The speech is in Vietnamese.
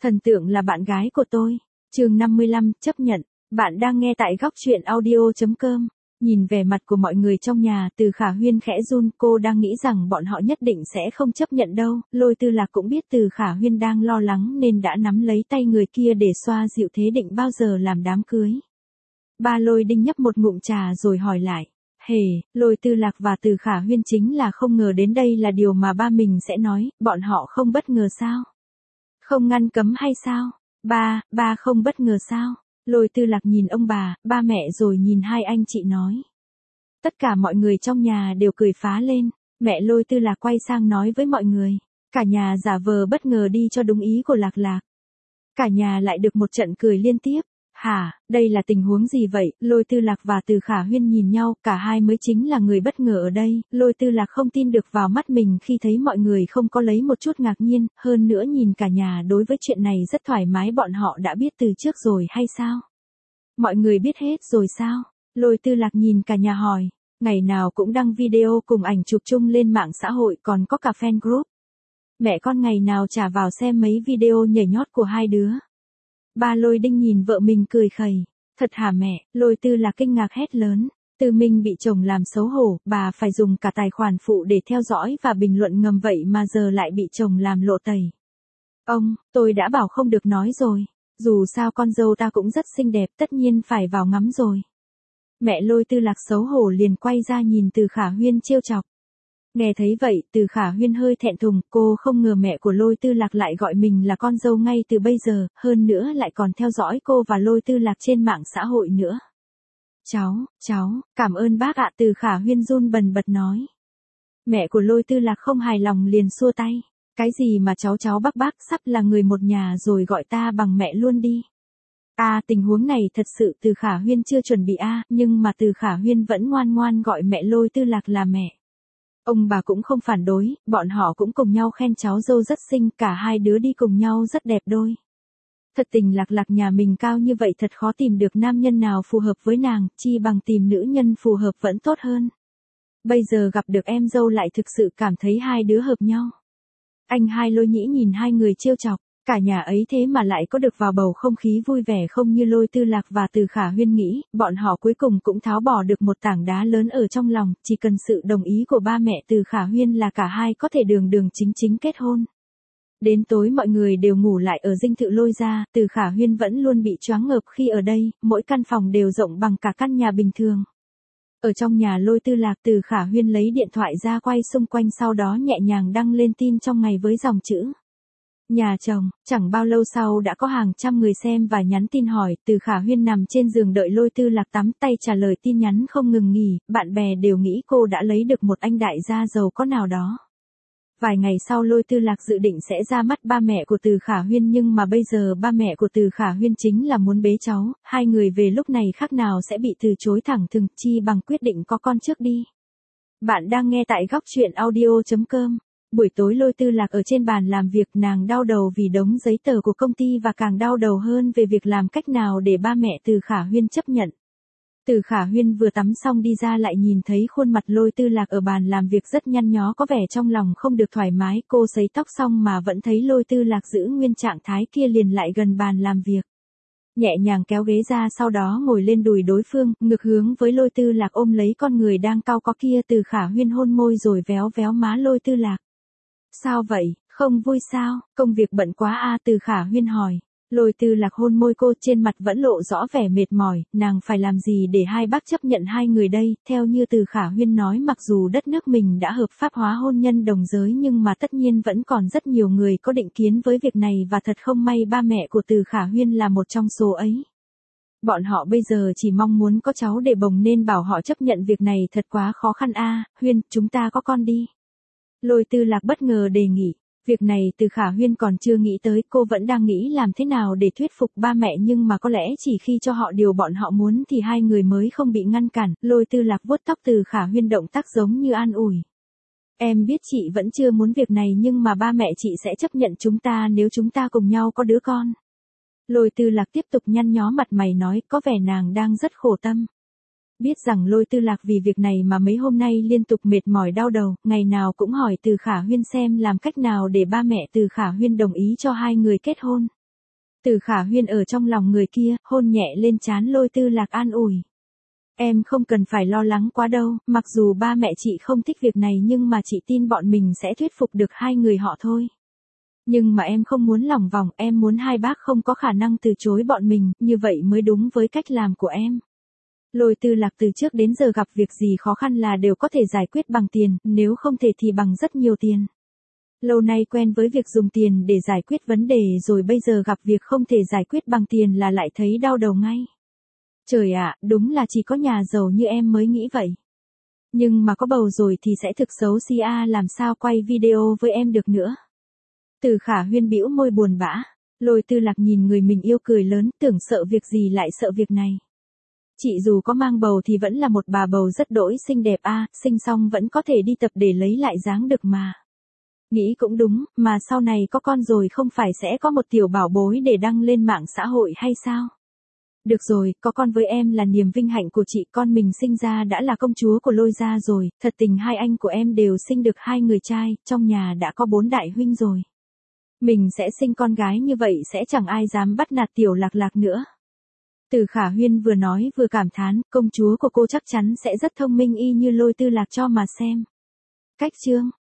Thần tượng là bạn gái của tôi. Chương 55, chấp nhận. Bạn đang nghe tại góc truyện audio.com. Nhìn vẻ mặt của mọi người trong nhà, Từ Khả Huyên khẽ run, cô đang nghĩ rằng bọn họ nhất định sẽ không chấp nhận đâu. Lôi Tư Lạc cũng biết Từ Khả Huyên đang lo lắng nên đã nắm lấy tay người kia để xoa dịu thế định bao giờ làm đám cưới. Ba Lôi Đinh nhấp một ngụm trà rồi hỏi lại. Lôi Tư Lạc và Từ Khả Huyên chính là không ngờ đến đây là điều mà ba mình sẽ nói, bọn họ không bất ngờ sao? Không ngăn cấm hay sao? Ba không bất ngờ sao? Lôi Tư Lạc nhìn ông bà, ba mẹ rồi nhìn hai anh chị nói. Tất cả mọi người trong nhà đều cười phá lên, mẹ Lôi Tư Lạc quay sang nói với mọi người. Cả nhà giả vờ bất ngờ đi cho đúng ý của Lạc Lạc. Cả nhà lại được một trận cười liên tiếp. Hả, đây là tình huống gì vậy? Lôi Tư Lạc và Từ Khả Huyên nhìn nhau, cả hai mới chính là người bất ngờ ở đây. Lôi Tư Lạc không tin được vào mắt mình khi thấy mọi người không có lấy một chút ngạc nhiên, hơn nữa nhìn cả nhà đối với chuyện này rất thoải mái, bọn họ đã biết từ trước rồi hay sao? Mọi người biết hết rồi sao? Lôi Tư Lạc nhìn cả nhà hỏi, ngày nào cũng đăng video cùng ảnh chụp chung lên mạng xã hội, còn có cả fan group. Mẹ con ngày nào chả vào xem mấy video nhảy nhót của hai đứa. Ba Lôi Đinh nhìn vợ mình cười khẩy. Thật hả mẹ? Lôi Tư Lạc kinh ngạc hét lớn. Từ mình bị chồng làm xấu hổ, bà phải dùng cả tài khoản phụ để theo dõi và bình luận ngầm vậy mà giờ lại bị chồng làm lộ tẩy. Tôi đã bảo không được nói rồi. Dù sao con dâu ta cũng rất xinh đẹp, tất nhiên phải vào ngắm rồi. Mẹ Lôi Tư Lạc xấu hổ liền quay ra nhìn Từ Khả Huyên trêu chọc. Nghe thấy vậy, Từ Khả Huyên hơi thẹn thùng, cô không ngờ mẹ của Lôi Tư Lạc lại gọi mình là con dâu ngay từ bây giờ, hơn nữa lại còn theo dõi cô và Lôi Tư Lạc trên mạng xã hội nữa. Cháu, cảm ơn bác ạ, Từ Khả Huyên run bần bật nói. Mẹ của Lôi Tư Lạc không hài lòng liền xua tay. Cái gì mà cháu bác sắp là người một nhà rồi gọi ta bằng mẹ luôn đi. Tình huống này thật sự Từ Khả Huyên chưa chuẩn bị nhưng mà Từ Khả Huyên vẫn ngoan ngoan gọi mẹ Lôi Tư Lạc là mẹ. Ông bà cũng không phản đối, bọn họ cũng cùng nhau khen cháu dâu rất xinh, cả hai đứa đi cùng nhau rất đẹp đôi. Thật tình Lạc nhà mình cao như vậy thật khó tìm được nam nhân nào phù hợp với nàng, chi bằng tìm nữ nhân phù hợp vẫn tốt hơn. Bây giờ gặp được em dâu lại thực sự cảm thấy hai đứa hợp nhau. Anh hai Lôi Nhĩ nhìn hai người trêu chọc, cả nhà ấy thế mà lại có được vào bầu không khí vui vẻ không như Lôi Tư Lạc và Từ Khả Huyên nghĩ, bọn họ cuối cùng cũng tháo bỏ được một tảng đá lớn ở trong lòng, chỉ cần sự đồng ý của ba mẹ Từ Khả Huyên là cả hai có thể đường chính kết hôn. Đến tối mọi người đều ngủ lại ở dinh thự Lôi gia, Từ Khả Huyên vẫn luôn bị choáng ngợp khi ở đây, mỗi căn phòng đều rộng bằng cả căn nhà bình thường. Ở trong nhà Lôi Tư Lạc, Từ Khả Huyên lấy điện thoại ra quay xung quanh, sau đó nhẹ nhàng đăng lên tin trong ngày với dòng chữ. Nhà chồng, chẳng bao lâu sau đã có hàng trăm người xem và nhắn tin hỏi. Từ Khả Huyên nằm trên giường đợi Lôi Tư Lạc tắm tay trả lời tin nhắn không ngừng nghỉ, bạn bè đều nghĩ cô đã lấy được một anh đại gia giàu có nào đó. Vài ngày sau Lôi Tư Lạc dự định sẽ ra mắt ba mẹ của Từ Khả Huyên, nhưng mà bây giờ ba mẹ của Từ Khả Huyên chính là muốn bế cháu, hai người về lúc này khác nào sẽ bị từ chối thẳng thừng, chi bằng quyết định có con trước đi. Bạn đang nghe tại góc truyện audio.com. Buổi tối Lôi Tư Lạc ở trên bàn làm việc, nàng đau đầu vì đống giấy tờ của công ty và càng đau đầu hơn về việc làm cách nào để ba mẹ Từ Khả Huyên chấp nhận. Từ Khả Huyên vừa tắm xong đi ra lại nhìn thấy khuôn mặt Lôi Tư Lạc ở bàn làm việc rất nhăn nhó, có vẻ trong lòng không được thoải mái, cô sấy tóc xong mà vẫn thấy Lôi Tư Lạc giữ nguyên trạng thái kia liền lại gần bàn làm việc. Nhẹ nhàng kéo ghế ra, sau đó ngồi lên đùi đối phương, ngược hướng với Lôi Tư Lạc ôm lấy con người đang cau có kia. Từ Khả Huyên hôn môi rồi véo véo má Lôi Tư Lạc. Sao vậy, không vui sao, công việc bận quá Từ Khả Huyên hỏi. Lôi Tư Lạc hôn môi cô, trên mặt vẫn lộ rõ vẻ mệt mỏi, nàng phải làm gì để hai bác chấp nhận hai người đây, theo như Từ Khả Huyên nói mặc dù đất nước mình đã hợp pháp hóa hôn nhân đồng giới nhưng mà tất nhiên vẫn còn rất nhiều người có định kiến với việc này và thật không may ba mẹ của Từ Khả Huyên là một trong số ấy. Bọn họ bây giờ chỉ mong muốn có cháu để bồng nên bảo họ chấp nhận việc này thật quá khó khăn Huyên, chúng ta có con đi. Lôi Tư Lạc bất ngờ đề nghị. Việc này Từ Khả Huyên còn chưa nghĩ tới, cô vẫn đang nghĩ làm thế nào để thuyết phục ba mẹ, nhưng mà có lẽ chỉ khi cho họ điều bọn họ muốn thì hai người mới không bị ngăn cản. Lôi Tư Lạc vuốt tóc Từ Khả Huyên, động tác giống như an ủi. Em biết chị vẫn chưa muốn việc này nhưng mà ba mẹ chị sẽ chấp nhận chúng ta nếu chúng ta cùng nhau có đứa con. Lôi Tư Lạc tiếp tục nhăn nhó mặt mày nói, có vẻ nàng đang rất khổ tâm. Biết rằng Lôi Tư Lạc vì việc này mà mấy hôm nay liên tục mệt mỏi đau đầu, ngày nào cũng hỏi Từ Khả Huyên xem làm cách nào để ba mẹ Từ Khả Huyên đồng ý cho hai người kết hôn. Từ Khả Huyên ở trong lòng người kia, hôn nhẹ lên trán Lôi Tư Lạc an ủi. Em không cần phải lo lắng quá đâu, mặc dù ba mẹ chị không thích việc này nhưng mà chị tin bọn mình sẽ thuyết phục được hai người họ thôi. Nhưng mà em không muốn lòng vòng, em muốn hai bác không có khả năng từ chối bọn mình, như vậy mới đúng với cách làm của em. Lôi Tư Lạc từ trước đến giờ gặp việc gì khó khăn là đều có thể giải quyết bằng tiền, nếu không thể thì bằng rất nhiều tiền. Lâu nay quen với việc dùng tiền để giải quyết vấn đề rồi bây giờ gặp việc không thể giải quyết bằng tiền là lại thấy đau đầu ngay. Trời ạ, đúng là chỉ có nhà giàu như em mới nghĩ vậy. Nhưng mà có bầu rồi thì sẽ thực xấu xí a, làm sao quay video với em được nữa. Từ Khả Huyên bĩu môi buồn bã, Lôi Tư Lạc nhìn người mình yêu cười lớn, tưởng sợ việc gì lại sợ việc này. Chị dù có mang bầu thì vẫn là một bà bầu rất đỗi xinh đẹp a, sinh xong vẫn có thể đi tập để lấy lại dáng được mà. Nghĩ cũng đúng, mà sau này có con rồi không phải sẽ có một tiểu bảo bối để đăng lên mạng xã hội hay sao? Được rồi, có con với em là niềm vinh hạnh của chị, con mình sinh ra đã là công chúa của Lôi gia rồi, thật tình hai anh của em đều sinh được 2 người trai, trong nhà đã có 4 đại huynh rồi. Mình sẽ sinh con gái như vậy sẽ chẳng ai dám bắt nạt tiểu Lạc Lạc nữa. Từ Khả Huyên vừa nói vừa cảm thán, công chúa của cô chắc chắn sẽ rất thông minh y như Lôi Tư Lạc cho mà xem. Cách chương